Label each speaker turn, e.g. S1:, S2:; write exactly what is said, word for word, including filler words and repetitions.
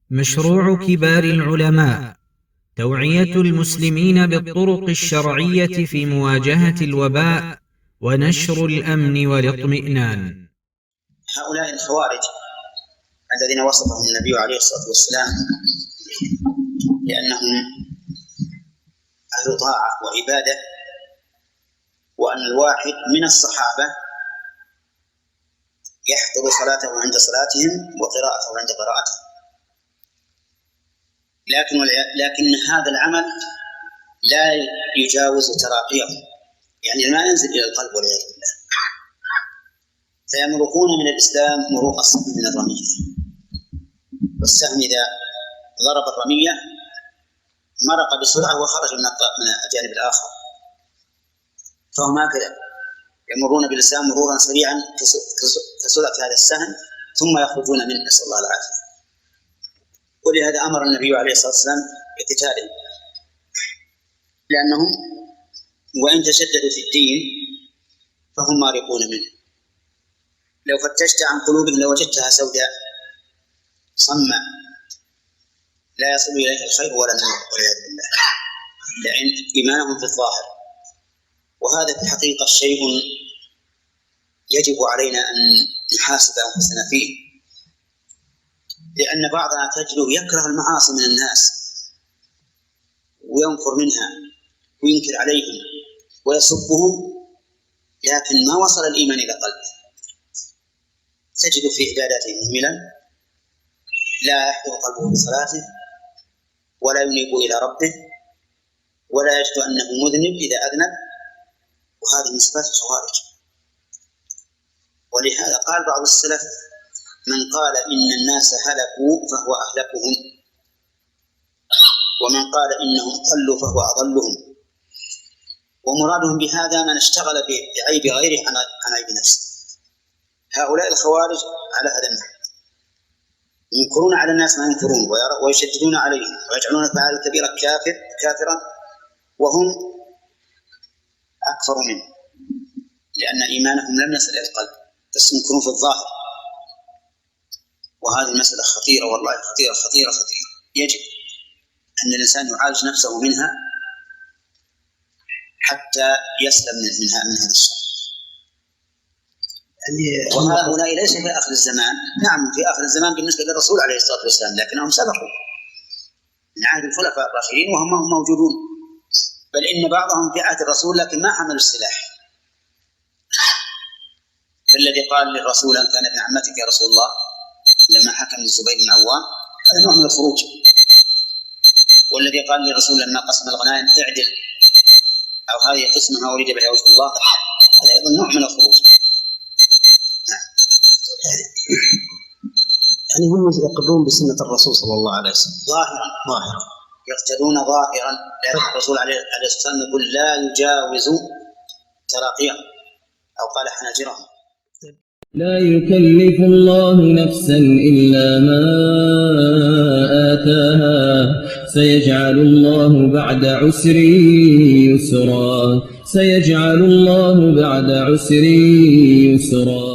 S1: مشروع كبار العلماء توعية المسلمين بالطرق الشرعية في مواجهة الوباء ونشر الأمن والاطمئنان.
S2: هؤلاء الخوارج الذين وصفهم النبي عليه الصلاة والسلام لأنهم أهل طاعة وعبادة، وأن الواحد من الصحابة يحضر صلاته عند صلاتهم وقراءته عند قراءتهم، لكن لكن هذا العمل لا يجاوز تراقيهم، يعني ما ينزل إلى القلب والعياذ بالله، فيمرقون من الإسلام مروق السهم من الرمية. والسهم إذا ضرب الرمية مرق بسرعة وخرج من الجانب الآخر، فهم هكذا يمرون بالإسلام مرورا سريعا كسرعة هذا السهم ثم يخرجون منه، نسأل الله العافية. ولهذا أمر النبي عليه الصلاة والسلام بقتالهم، لأنهم وإن تشددوا في الدين فهم مارقون منه. لو فتشت عن قلوبهم لوجدتها سوداء صماء لا يصل إليها الخير ولا النور والعياذ بالله، لأن إيمانهم في الظاهر. وهذا في الحقيقة شيء يجب علينا أن نحاسب أنفسنا فيه، لأن بعضنا تجده يكره المعاصي من الناس وينفر منها وينكر عليهم ويسبهم، لكن ما وصل الإيمان إلى قلبه. تجد في عباداته مهملا لا يحضر قلبه بصلاته ولا ينيب إلى ربه ولا يجد أنه مذنب إذا أذنب، وهذه من صفات الخوارج. ولهذا قال بعض السلف: من قال إن الناس هلكوا فهو أهلكهم، ومن قال إنهم ضلوا فهو أضلهم. ومرادهم بهذا من اشتغل بعيب غيره عن عيب نفسه. هؤلاء الخوارج على هذا النحو ينكرون على الناس ما ينكرون ويشددون عليهم ويجعلون الفاعل الكبير كافر كافرا وهم أكثر منه، لأن إيمانهم لم يصل إلى القلب بس ينكرون في الظاهر. وهذه المسألة خطيرة، والله خطيرة خطيرة خطيرة، يجب أن الإنسان يعالج نفسه منها حتى يسلم منها من هذا الشر. وهؤلاء ليس في آخر الزمان، نعم في آخر الزمان بالنسبة للرسول عليه الصلاة والسلام، لكنهم سبقوا من عهد الخلفاء الراشدين وهم موجودون، بل إن بعضهم في عهد الرسول لكن ما حملوا السلاح. فالذي قال للرسول: أن كان ابن عمتك يا رسول الله، لما حكم الزبير بن عوام، هذا نوع من الخروج. والذي قال للرسول لما قسم الغنائم: اعدل، أو هذه قسمها أريد بها وجه الله، هذا أيضا نوع من الخروج.
S3: يعني هم يقرون بسنة الرسول صلى الله عليه وسلم
S2: ظاهرا ظاهرا يقتدون ظاهرا، لأن الرسول عليه الصلاة والسلام يقول: لا يجاوز تراقيهم، أو قال حناجرهم.
S4: لا يكلف الله نفسا إلا ما آتاها، سيجعل الله بعد عسر يسرا، سيجعل الله بعد عسر يسرا.